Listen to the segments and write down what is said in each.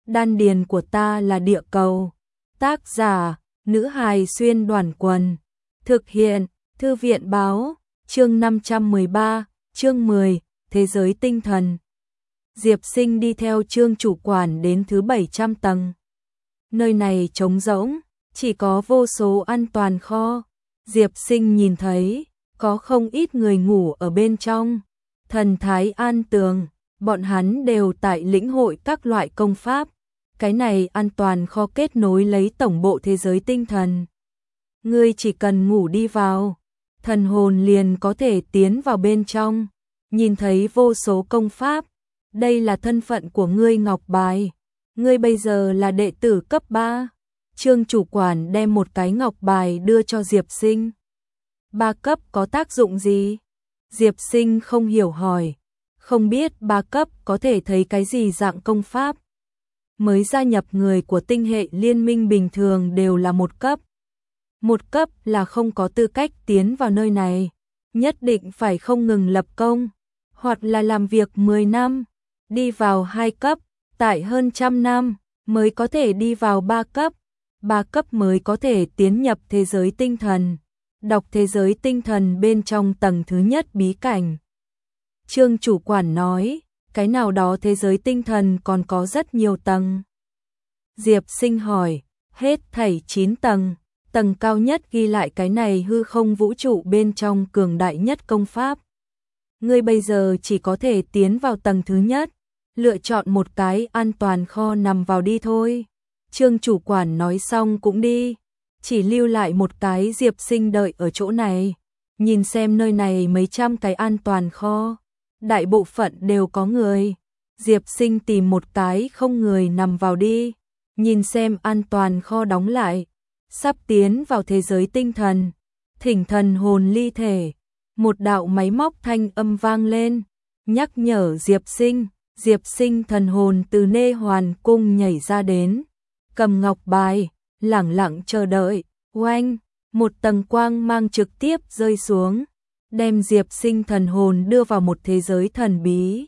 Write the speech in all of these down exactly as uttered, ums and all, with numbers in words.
Đan điền của ta là địa cầu. Tác giả, nữ hài xuyên đoàn quần. Thực hiện, thư viện báo, chương năm trăm mười ba, chương mười, thế giới tinh thần. Diệp Sinh đi theo Trương chủ quản đến thứ bảy trăm tầng. Nơi này trống rỗng, chỉ có vô số an toàn kho. Diệp Sinh nhìn thấy, có không ít người ngủ ở bên trong. Thần thái an tường, bọn hắn đều tại lĩnh hội các loại công pháp. Cái này an toàn kho kết nối lấy tổng bộ thế giới tinh thần. Ngươi chỉ cần ngủ đi vào, thần hồn liền có thể tiến vào bên trong, nhìn thấy vô số công pháp. Đây là thân phận của ngươi ngọc bài. Ngươi bây giờ là đệ tử cấp ba. Trương chủ quản đem một cái ngọc bài đưa cho Diệp Sinh. Ba cấp có tác dụng gì? Diệp Sinh không hiểu hỏi. Không biết ba cấp có thể thấy cái gì dạng công pháp. Mới gia nhập người của tinh hệ liên minh bình thường đều là một cấp. Một cấp là không có tư cách tiến vào nơi này. Nhất định phải không ngừng lập công, hoặc là làm việc mười năm. Đi vào hai cấp, tại hơn trăm năm, mới có thể đi vào ba cấp. Ba cấp mới có thể tiến nhập thế giới tinh thần. Đọc thế giới tinh thần bên trong tầng thứ nhất bí cảnh. Trương chủ quản nói, cái nào đó thế giới tinh thần còn có rất nhiều tầng. Diệp Sinh hỏi, hết thảy chín tầng, tầng cao nhất ghi lại cái này hư không vũ trụ bên trong cường đại nhất công pháp. Ngươi bây giờ chỉ có thể tiến vào tầng thứ nhất, lựa chọn một cái an toàn kho nằm vào đi thôi. Trương chủ quản nói xong cũng đi, chỉ lưu lại một cái Diệp Sinh đợi ở chỗ này, nhìn xem nơi này mấy trăm cái an toàn kho. Đại bộ phận đều có người. Diệp Sinh tìm một cái không người nằm vào đi, nhìn xem an toàn kho đóng lại. Sắp tiến vào thế giới tinh thần, thỉnh thần hồn ly thể. Một đạo máy móc thanh âm vang lên, nhắc nhở Diệp Sinh. Diệp Sinh thần hồn từ nê hoàn cung nhảy ra đến, cầm ngọc bài, lẳng lặng chờ đợi. Oanh, một tầng quang mang trực tiếp rơi xuống, đem Diệp Sinh thần hồn đưa vào một thế giới thần bí.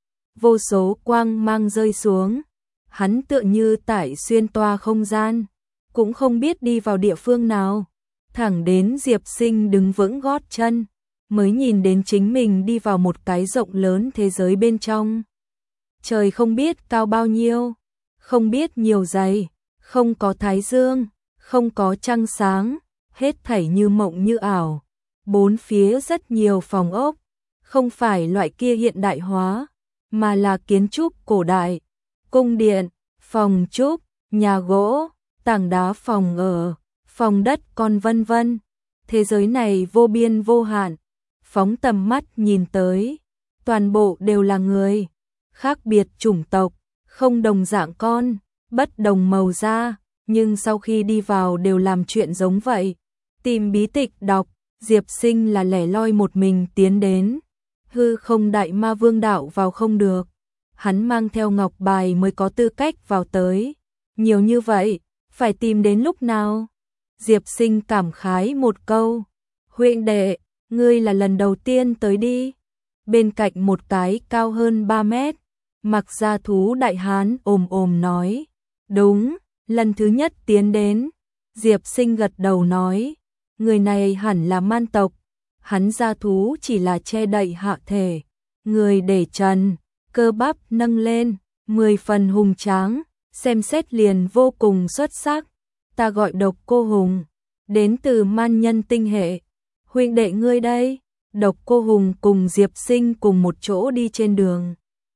Vô số quang mang rơi xuống, hắn tựa như tại xuyên toa không gian, cũng không biết đi vào địa phương nào. Thẳng đến Diệp Sinh đứng vững gót chân, mới nhìn đến chính mình đi vào một cái rộng lớn thế giới bên trong. Trời không biết cao bao nhiêu, không biết nhiều dày, không có thái dương, không có trăng sáng, hết thảy như mộng như ảo. Bốn phía rất nhiều phòng ốc, không phải loại kia hiện đại hóa, mà là kiến trúc cổ đại, cung điện, phòng trúc, nhà gỗ, tảng đá phòng ở, phòng đất con vân vân. Thế giới này vô biên vô hạn, phóng tầm mắt nhìn tới, toàn bộ đều là người, khác biệt chủng tộc, không đồng dạng con, bất đồng màu da, nhưng sau khi đi vào đều làm chuyện giống vậy. Tìm bí tịch đọc, Diệp Sinh là lẻ loi một mình tiến đến. Hư không đại ma vương đạo vào không được, hắn mang theo ngọc bài mới có tư cách vào tới. Nhiều như vậy, phải tìm đến lúc nào? Diệp Sinh cảm khái một câu, huynh đệ, ngươi là lần đầu tiên tới đi. Bên cạnh một cái cao hơn ba mét, mặc da thú đại hán ồm ồm nói, đúng, lần thứ nhất tiến đến. Diệp Sinh gật đầu nói, người này hẳn là man tộc. Hắn da thú chỉ là che đậy hạ thể, người để trần, cơ bắp nâng lên, mười phần hùng tráng, xem xét liền vô cùng xuất sắc. Ta gọi Độc Cô Hùng, đến từ man nhân tinh hệ. Huynh đệ ngươi đây? Độc Cô Hùng cùng Diệp Sinh cùng một chỗ đi trên đường.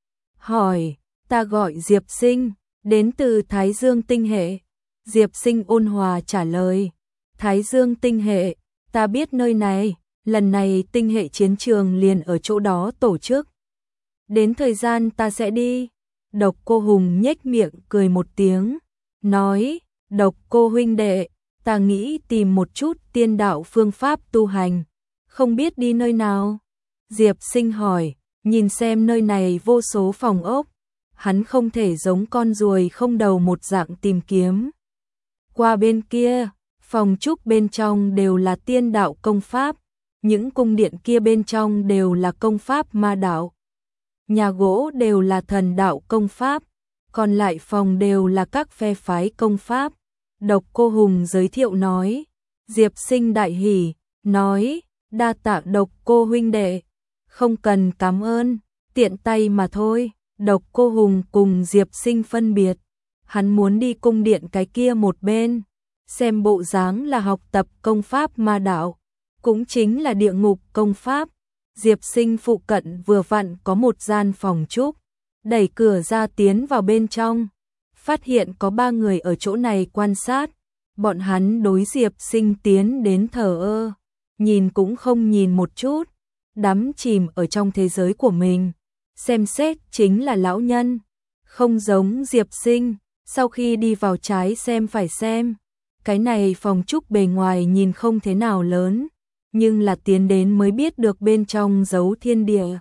Hỏi, ta gọi Diệp Sinh, đến từ Thái Dương tinh hệ. Diệp Sinh ôn hòa trả lời, Thái Dương tinh hệ, ta biết nơi này. Lần này tinh hệ chiến trường liền ở chỗ đó tổ chức. Đến thời gian ta sẽ đi. Độc Cô Hùng nhếch miệng cười một tiếng, nói, Độc Cô huynh đệ, ta nghĩ tìm một chút tiên đạo phương pháp tu hành, không biết đi nơi nào. Diệp Sinh hỏi, nhìn xem nơi này vô số phòng ốc, hắn không thể giống con ruồi không đầu một dạng tìm kiếm. Qua bên kia, phòng trúc bên trong đều là tiên đạo công pháp. Những cung điện kia bên trong đều là công pháp ma đạo. Nhà gỗ đều là thần đạo công pháp. còn lại phòng đều là các phe phái công pháp. Độc Cô Hùng giới thiệu nói. Diệp Sinh đại hỉ, nói, đa tạ Độc Cô huynh đệ, không cần cảm ơn, tiện tay mà thôi. Độc Cô Hùng cùng Diệp Sinh phân biệt, hắn muốn đi cung điện cái kia một bên, xem bộ dáng là học tập công pháp ma đạo, cũng chính là địa ngục công pháp. Diệp Sinh phụ cận vừa vặn có một gian phòng trúc, đẩy cửa ra tiến vào bên trong, phát hiện có ba người ở chỗ này quan sát, bọn hắn đối Diệp Sinh tiến đến thờ ơ, nhìn cũng không nhìn một chút, đắm chìm ở trong thế giới của mình, xem xét chính là lão nhân, không giống Diệp Sinh, sau khi đi vào trái xem phải xem, cái này phòng trúc bề ngoài nhìn không thế nào lớn, nhưng là tiến đến mới biết được bên trong giấu thiên địa.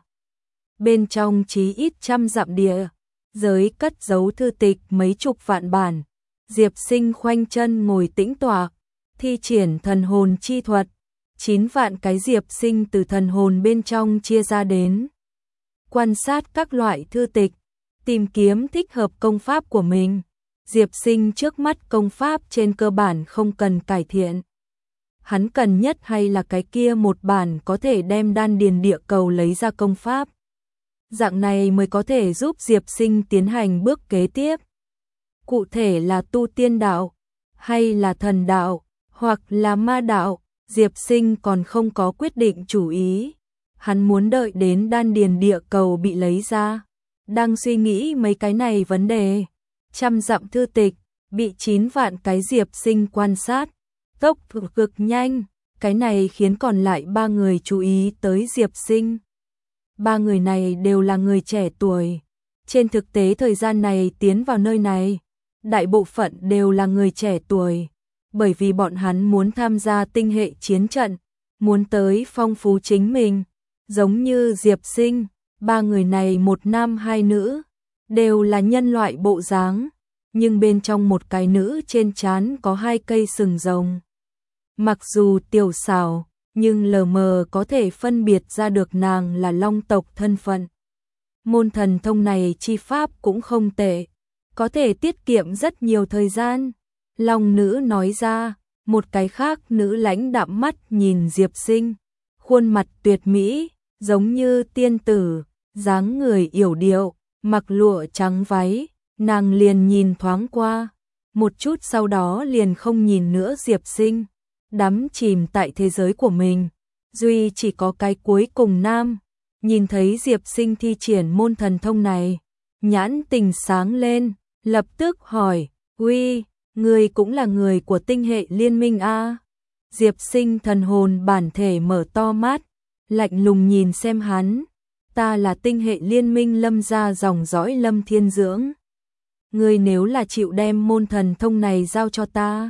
Bên trong chí ít trăm dặm địa, giới cất giấu thư tịch mấy chục vạn bản. Diệp Sinh khoanh chân ngồi tĩnh tọa, thi triển thần hồn chi thuật, chín vạn cái Diệp Sinh từ thần hồn bên trong chia ra đến. Quan sát các loại thư tịch, tìm kiếm thích hợp công pháp của mình. Diệp Sinh trước mắt công pháp trên cơ bản không cần cải thiện. Hắn cần nhất hay là cái kia một bản có thể đem đan điền địa cầu lấy ra công pháp. Dạng này mới có thể giúp Diệp Sinh tiến hành bước kế tiếp. Cụ thể là tu tiên đạo, hay là thần đạo, hoặc là ma đạo, Diệp Sinh còn không có quyết định chủ ý. Hắn muốn đợi đến đan điền địa cầu bị lấy ra. Đang suy nghĩ mấy cái này vấn đề. Trăm dặm thư tịch, bị chín vạn cái Diệp Sinh quan sát. Tốc độ cực nhanh, cái này khiến còn lại ba người chú ý tới Diệp Sinh. Ba người này đều là người trẻ tuổi. Trên thực tế thời gian này tiến vào nơi này, đại bộ phận đều là người trẻ tuổi, bởi vì bọn hắn muốn tham gia tinh hệ chiến trận, muốn tới phong phú chính mình, giống như Diệp Sinh, ba người này một nam hai nữ, đều là nhân loại bộ dáng, nhưng bên trong một cái nữ trên trán có hai cây sừng rồng. Mặc dù tiểu xảo, nhưng lờ mờ có thể phân biệt ra được nàng là long tộc thân phận. Môn thần thông này chi pháp cũng không tệ, có thể tiết kiệm rất nhiều thời gian. Long nữ nói ra, một cái khác nữ lãnh đạm mắt nhìn Diệp Sinh, khuôn mặt tuyệt mỹ, giống như tiên tử, dáng người yểu điệu, mặc lụa trắng váy, nàng liền nhìn thoáng qua, một chút sau đó liền không nhìn nữa Diệp Sinh, đắm chìm tại thế giới của mình. Duy chỉ có cái cuối cùng nam, nhìn thấy Diệp Sinh thi triển môn thần thông này, nhãn tình sáng lên, lập tức hỏi, uy, người cũng là người của tinh hệ liên minh a? Diệp Sinh thần hồn bản thể mở to mắt, lạnh lùng nhìn xem hắn, ta là tinh hệ liên minh Lâm gia dòng dõi Lâm Thiên Dưỡng. Ngươi nếu là chịu đem môn thần thông này giao cho ta,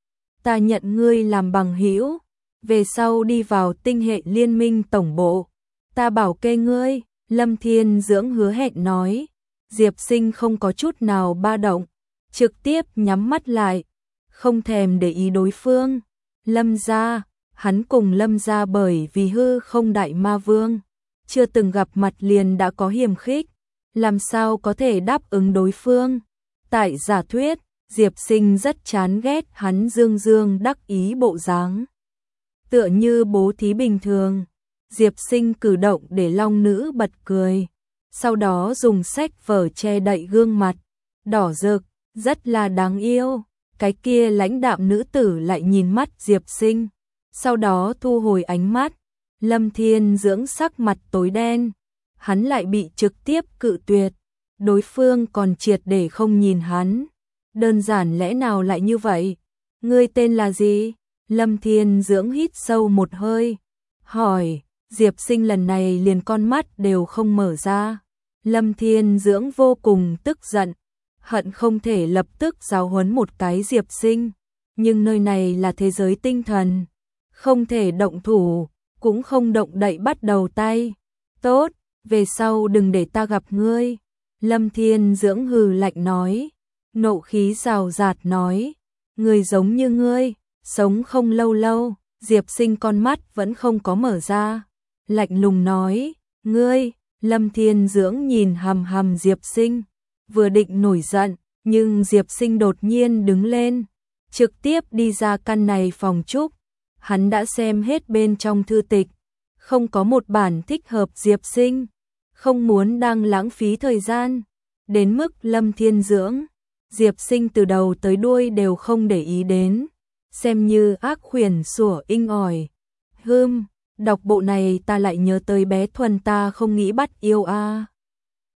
ta nhận ngươi làm bằng hữu, về sau đi vào tinh hệ liên minh tổng bộ, ta bảo kê ngươi. Lâm Thiên Dưỡng hứa hẹn nói. Diệp Sinh không có chút nào ba động, trực tiếp nhắm mắt lại, không thèm để ý đối phương. Lâm gia, hắn cùng Lâm gia bởi vì hư không đại ma vương, chưa từng gặp mặt liền đã có hiềm khích, làm sao có thể đáp ứng đối phương. Tại giả thuyết, Diệp Sinh rất chán ghét hắn dương dương đắc ý bộ dáng, tựa như bố thí bình thường. Diệp Sinh cử động để long nữ bật cười, sau đó dùng sách vở che đậy gương mặt, đỏ rực, rất là đáng yêu. Cái kia lãnh đạm nữ tử lại nhìn mắt Diệp Sinh, sau đó thu hồi ánh mắt. Lâm Thiên Dưỡng sắc mặt tối đen, hắn lại bị trực tiếp cự tuyệt, đối phương còn triệt để không nhìn hắn. Đơn giản lẽ nào lại như vậy? Ngươi tên là gì? Lâm Thiên Dưỡng hít sâu một hơi, hỏi. Diệp Sinh lần này liền con mắt đều không mở ra. Lâm Thiên Dưỡng vô cùng tức giận, hận không thể lập tức giáo huấn một cái Diệp Sinh, nhưng nơi này là thế giới tinh thần, không thể động thủ, cũng không động đậy bắt đầu tay. Tốt, về sau đừng để ta gặp ngươi. Lâm Thiên Dưỡng hừ lạnh nói, nộ khí rào rạt nói, người giống như ngươi, sống không lâu lâu. Diệp Sinh con mắt vẫn không có mở ra, lạnh lùng nói, ngươi. Lâm Thiên Dưỡng nhìn hằm hằm Diệp Sinh, vừa định nổi giận, nhưng Diệp Sinh đột nhiên đứng lên, trực tiếp đi ra căn này phòng Trúc. Hắn đã xem hết bên trong thư tịch, không có một bản thích hợp Diệp Sinh, không muốn đang lãng phí thời gian, đến mức Lâm Thiên Dưỡng, Diệp Sinh từ đầu tới đuôi đều không để ý đến, xem như ác khuyển sủa inh ỏi. Hừm, đọc bộ này ta lại nhớ tới bé Thuần ta không nghĩ bắt yêu a.